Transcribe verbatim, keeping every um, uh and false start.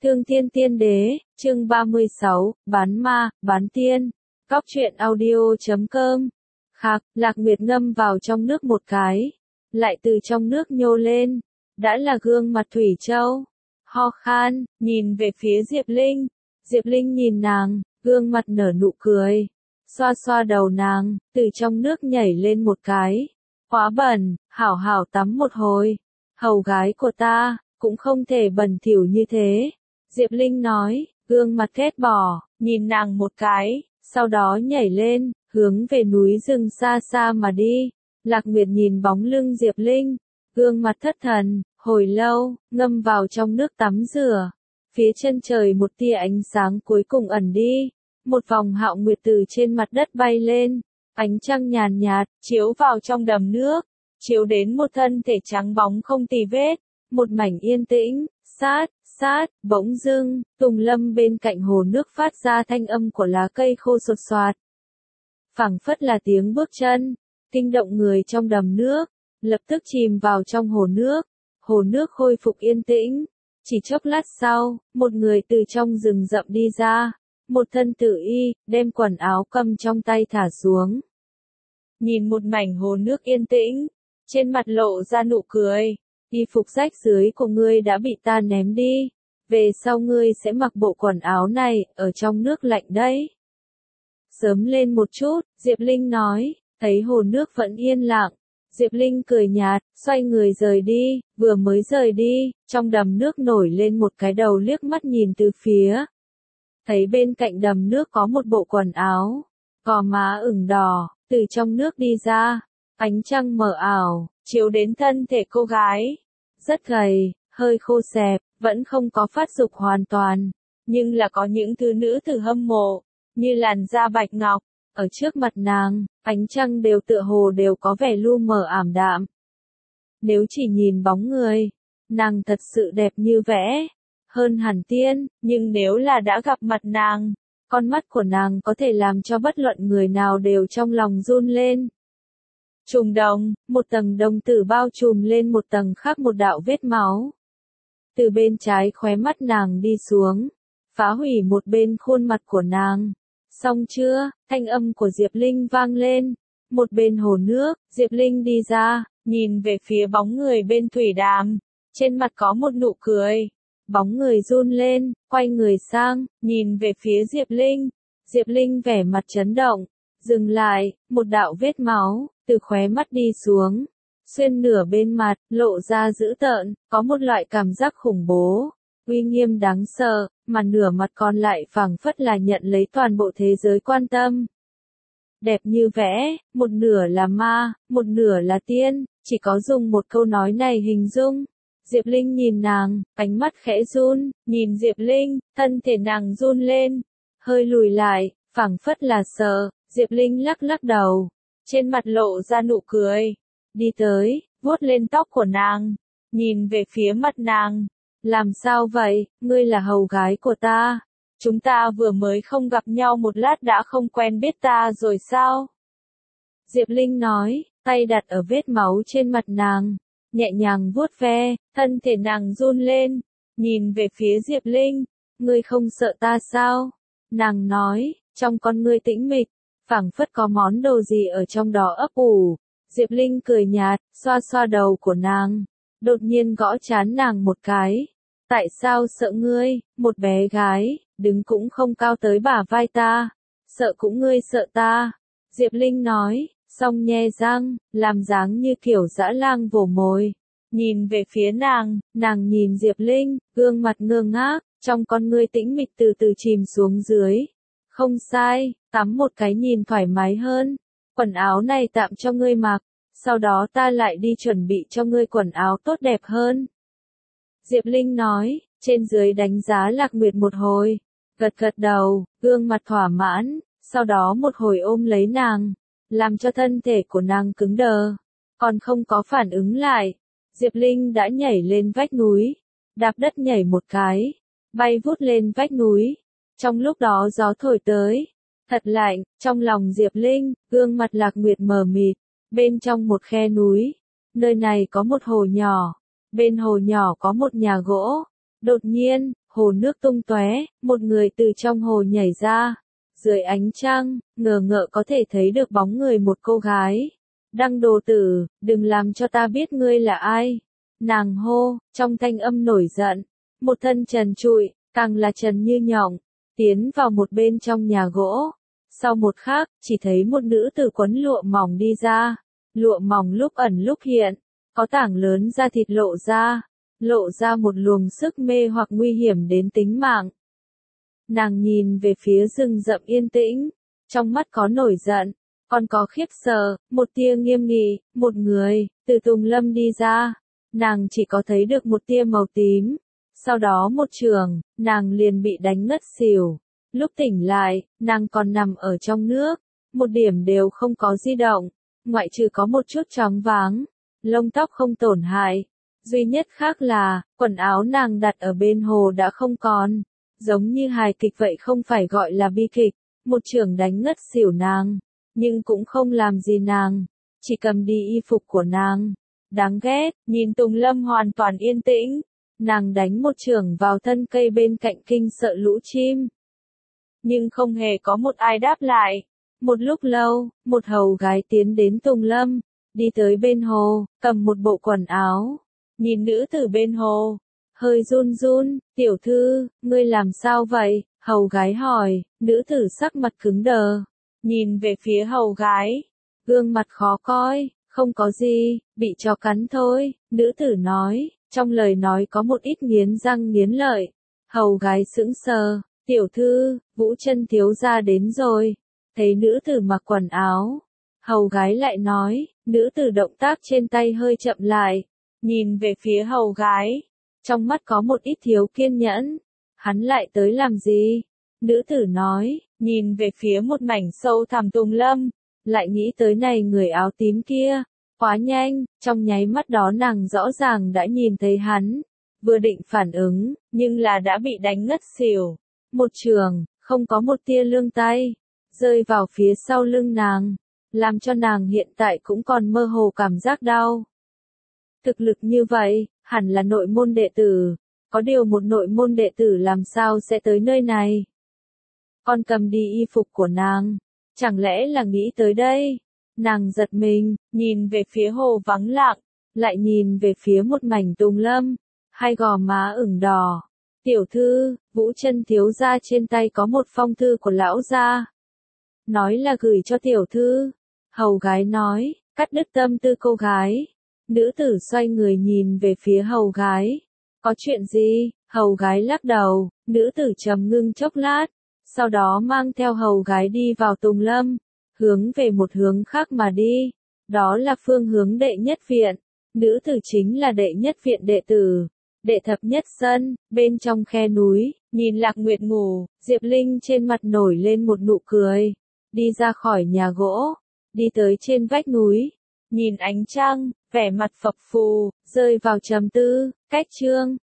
Thương Thiên Tiên Đế, chương ba mươi sáu, bán ma, bán tiên. Cóc truyện audio chấm com. Khạc, Lạc Nguyệt ngâm vào trong nước một cái, lại từ trong nước nhô lên, đã là gương mặt Thủy Châu. Ho khan, nhìn về phía Diệp Linh. Diệp Linh nhìn nàng, gương mặt nở nụ cười, xoa xoa đầu nàng, từ trong nước nhảy lên một cái. Quá bẩn, hảo hảo tắm một hồi. Hầu gái của ta, cũng không thể bẩn thỉu như thế. Diệp Linh nói, gương mặt ghét bỏ, nhìn nàng một cái, sau đó nhảy lên, hướng về núi rừng xa xa mà đi. Lạc Nguyệt nhìn bóng lưng Diệp Linh, gương mặt thất thần, hồi lâu, ngâm vào trong nước tắm rửa. Phía chân trời một tia ánh sáng cuối cùng ẩn đi, một vòng hạo nguyệt từ trên mặt đất bay lên, ánh trăng nhàn nhạt, chiếu vào trong đầm nước, chiếu đến một thân thể trắng bóng không tì vết, một mảnh yên tĩnh. Sát, sát, bỗng dưng, Tùng Lâm bên cạnh hồ nước phát ra thanh âm của lá cây khô sột soạt. Phảng phất là tiếng bước chân, kinh động người trong đầm nước, lập tức chìm vào trong hồ nước. Hồ nước khôi phục yên tĩnh. Chỉ chốc lát sau, một người từ trong rừng rậm đi ra, một thân tử y, đem quần áo cầm trong tay thả xuống. Nhìn một mảnh hồ nước yên tĩnh, trên mặt lộ ra nụ cười. Y phục rách dưới của ngươi đã bị ta ném đi, về sau ngươi sẽ mặc bộ quần áo này, ở trong nước lạnh đấy. Sớm lên một chút, Diệp Linh nói, thấy hồ nước vẫn yên lặng. Diệp Linh cười nhạt, xoay người rời đi, vừa mới rời đi, trong đầm nước nổi lên một cái đầu liếc mắt nhìn từ phía. Thấy bên cạnh đầm nước có một bộ quần áo, gò má ửng đỏ, từ trong nước đi ra, ánh trăng mờ ảo, chiếu đến thân thể cô gái. Rất gầy, hơi khô xẹp, vẫn không có phát dục hoàn toàn, nhưng là có những thứ nữ tử hâm mộ, như làn da bạch ngọc, ở trước mặt nàng, ánh trăng đều tựa hồ đều có vẻ lu mờ ảm đạm. Nếu chỉ nhìn bóng người, nàng thật sự đẹp như vẽ, hơn hẳn tiên, nhưng nếu là đã gặp mặt nàng, con mắt của nàng có thể làm cho bất luận người nào đều trong lòng run lên. Trùng đồng, một tầng đồng tử bao trùm lên một tầng khác một đạo vết máu. Từ bên trái khóe mắt nàng đi xuống, phá hủy một bên khuôn mặt của nàng. Xong chưa, thanh âm của Diệp Linh vang lên. Một bên hồ nước, Diệp Linh đi ra, nhìn về phía bóng người bên thủy đàm. Trên mặt có một nụ cười. Bóng người run lên, quay người sang, nhìn về phía Diệp Linh. Diệp Linh vẻ mặt chấn động, dừng lại, một đạo vết máu từ khóe mắt đi xuống, xuyên nửa bên mặt, lộ ra dữ tợn, có một loại cảm giác khủng bố, uy nghiêm đáng sợ, mà nửa mặt còn lại phảng phất là nhận lấy toàn bộ thế giới quan tâm. Đẹp như vẽ, một nửa là ma, một nửa là tiên, chỉ có dùng một câu nói này hình dung. Diệp Linh nhìn nàng, ánh mắt khẽ run, nhìn Diệp Linh, thân thể nàng run lên, hơi lùi lại, phảng phất là sợ. Diệp Linh lắc lắc đầu, trên mặt lộ ra nụ cười, đi tới, vuốt lên tóc của nàng, nhìn về phía mặt nàng. Làm sao vậy, ngươi là hầu gái của ta, chúng ta vừa mới không gặp nhau một lát đã không quen biết ta rồi sao? Diệp Linh nói, tay đặt ở vết máu trên mặt nàng, nhẹ nhàng vuốt ve, thân thể nàng run lên, nhìn về phía Diệp Linh, ngươi không sợ ta sao? Nàng nói, trong con ngươi tĩnh mịch, phảng phất có món đồ gì ở trong đó ấp ủ. Diệp Linh cười nhạt, xoa xoa đầu của nàng, đột nhiên gõ trán nàng một cái. Tại sao sợ ngươi, một bé gái, đứng cũng không cao tới bả vai ta, sợ cũng ngươi sợ ta. Diệp Linh nói, xong nhe răng, làm dáng như kiểu dã lang vồ mồi. Nhìn về phía nàng, nàng nhìn Diệp Linh, gương mặt ngơ ngác, trong con ngươi tĩnh mịch từ từ chìm xuống dưới. Không sai, tắm một cái nhìn thoải mái hơn. Quần áo này tạm cho ngươi mặc, sau đó ta lại đi chuẩn bị cho ngươi quần áo tốt đẹp hơn. Diệp Linh nói, trên dưới đánh giá Lạc Nguyệt một hồi, gật gật đầu, gương mặt thỏa mãn, sau đó một hồi ôm lấy nàng, làm cho thân thể của nàng cứng đờ, còn không có phản ứng lại. Diệp Linh đã nhảy lên vách núi, đạp đất nhảy một cái, bay vút lên vách núi. Trong lúc đó gió thổi tới, thật lạnh, trong lòng Diệp Linh, gương mặt Lạc Nguyệt mờ mịt, bên trong một khe núi, nơi này có một hồ nhỏ, bên hồ nhỏ có một nhà gỗ, đột nhiên, hồ nước tung tóe, một người từ trong hồ nhảy ra. Dưới ánh trăng, ngờ ngợ có thể thấy được bóng người một cô gái. Đăng đồ tử, đừng làm cho ta biết ngươi là ai. Nàng hô, trong thanh âm nổi giận. Một thân trần trụi, càng là trần như nhộng, tiến vào một bên trong nhà gỗ. Sau một khắc, chỉ thấy một nữ tử quấn lụa mỏng đi ra. Lụa mỏng lúc ẩn lúc hiện, có tảng lớn da thịt lộ ra, lộ ra một luồng sức mê hoặc nguy hiểm đến tính mạng. Nàng nhìn về phía rừng rậm yên tĩnh, trong mắt có nổi giận, còn có khiếp sợ, một tia nghiêm nghị, một người, từ tùng lâm đi ra. Nàng chỉ có thấy được một tia màu tím, sau đó một trường, nàng liền bị đánh ngất xỉu. Lúc tỉnh lại, nàng còn nằm ở trong nước, một điểm đều không có di động, ngoại trừ có một chút choáng váng, lông tóc không tổn hại. Duy nhất khác là, quần áo nàng đặt ở bên hồ đã không còn, giống như hài kịch vậy không phải gọi là bi kịch, một trường đánh ngất xỉu nàng, nhưng cũng không làm gì nàng, chỉ cầm đi y phục của nàng. Đáng ghét, nhìn Tùng Lâm hoàn toàn yên tĩnh, nàng đánh một trường vào thân cây bên cạnh kinh sợ lũ chim. Nhưng không hề có một ai đáp lại. Một lúc lâu, một hầu gái tiến đến Tùng Lâm, đi tới bên hồ, cầm một bộ quần áo, nhìn nữ tử bên hồ, hơi run run, tiểu thư, ngươi làm sao vậy? Hầu gái hỏi, nữ tử sắc mặt cứng đờ, nhìn về phía hầu gái, gương mặt khó coi, không có gì, bị chó cắn thôi, nữ tử nói, trong lời nói có một ít nghiến răng nghiến lợi. Hầu gái sững sờ, tiểu thư, Vũ Chân thiếu gia đến rồi. Thấy nữ tử mặc quần áo, hầu gái lại nói, nữ tử động tác trên tay hơi chậm lại, nhìn về phía hầu gái, trong mắt có một ít thiếu kiên nhẫn. Hắn lại tới làm gì? Nữ tử nói, nhìn về phía một mảnh sâu thẳm Tùng Lâm, lại nghĩ tới này người áo tím kia, quá nhanh, trong nháy mắt đó nàng rõ ràng đã nhìn thấy hắn, vừa định phản ứng, nhưng là đã bị đánh ngất xỉu. Một trường, không có một tia lương tay, rơi vào phía sau lưng nàng, làm cho nàng hiện tại cũng còn mơ hồ cảm giác đau. Thực lực như vậy, hẳn là nội môn đệ tử, có điều một nội môn đệ tử làm sao sẽ tới nơi này? Con cầm đi y phục của nàng, chẳng lẽ là nghĩ tới đây? Nàng giật mình, nhìn về phía hồ vắng lặng, lại nhìn về phía một mảnh Tùng Lâm, hai gò má ửng đỏ. Tiểu thư, Vũ Chân thiếu gia trên tay có một phong thư của lão gia. Nói là gửi cho tiểu thư. Hầu gái nói, cắt đứt tâm tư cô gái. Nữ tử xoay người nhìn về phía hầu gái. Có chuyện gì? Hầu gái lắc đầu, nữ tử trầm ngưng chốc lát. Sau đó mang theo hầu gái đi vào Tùng Lâm, hướng về một hướng khác mà đi. Đó là phương hướng đệ nhất viện. Nữ tử chính là đệ nhất viện đệ tử. Đệ thập nhất sân, bên trong khe núi, nhìn Lạc Nguyệt ngủ, Diệp Linh trên mặt nổi lên một nụ cười. Đi ra khỏi nhà gỗ, đi tới trên vách núi, nhìn ánh trăng, vẻ mặt phập phù, rơi vào trầm tư. Cách chương